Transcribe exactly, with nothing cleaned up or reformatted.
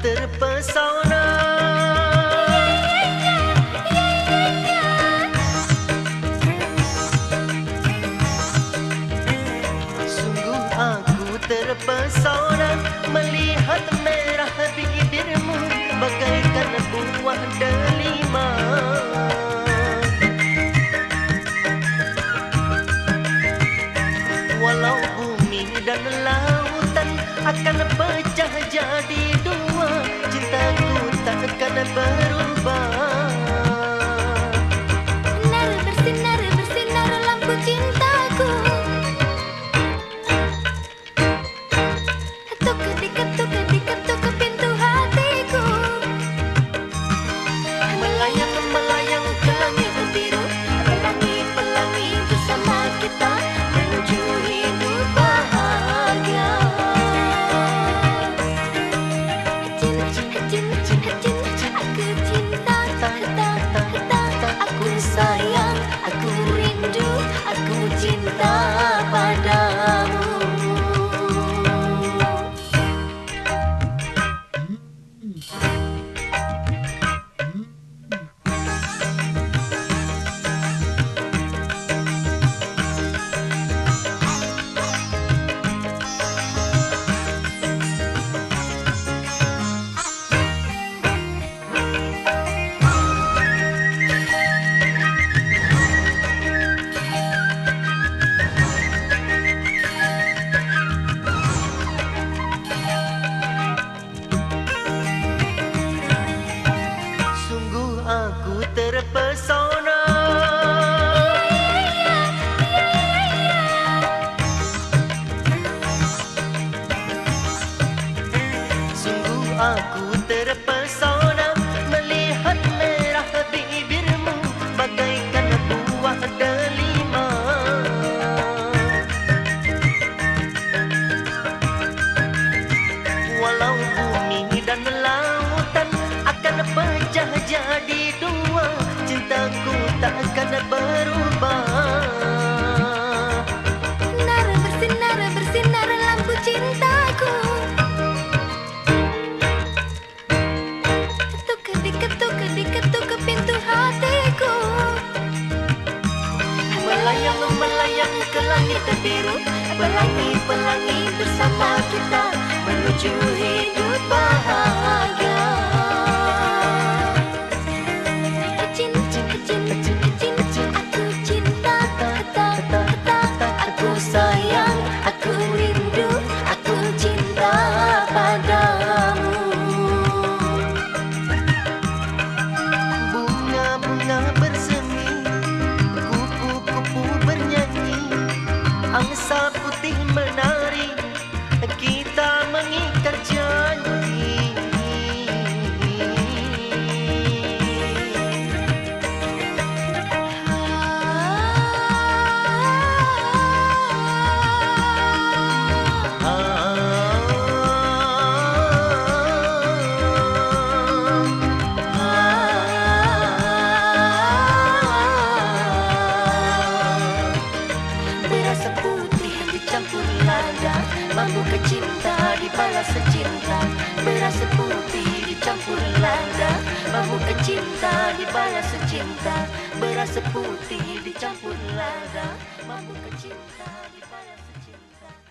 terpesona. Sungguh aku terpesona melihat merah bibirmu bagaikan buah delima. Walau bumi dan lautan akan pecah jadi dua, cintaku takkan berubah. Bersinar, bersinar, bersinar lampu cintaku. Ketuk, ketuk, ketuk pintu hatiku. Melayang, melayang ke langit biru, pelangi, pelangi bersama kita menuju hidup bahagia. Cinta, cinta, cinta, aku cinta, cinta, cinta, aku sayang, aku rindu, aku cinta padamu. Aku terpesona. Sungguh aku terpesona melihat merah bibirmu bagaikan buah delima. Walau bumi dan lautan akan pecah jadi dua, cintaku takkan berubah. Bersinar, bersinar, bersinar lampu cintaku. Ketuk, diketuk, diketuk pintu hatiku. Melayang, melayang ke langit biru, pelangi, pelangi bersama kita menuju hidup bahagia. Cinta, cinta, cinta, aku cinta, cinta, cinta, aku sayang, aku rindu, aku cinta padamu. Bunga-bunga bersemi, kupu-kupu bernyanyi, angsa putih menari, kita mengikat janji. Berasa putih dicampur lada, membuka cinta dibalas cinta. Berasa putih dicampur lada, membuka cinta dibalas cinta. Berasa putih dicampur lada, membuka cinta dibalas cinta.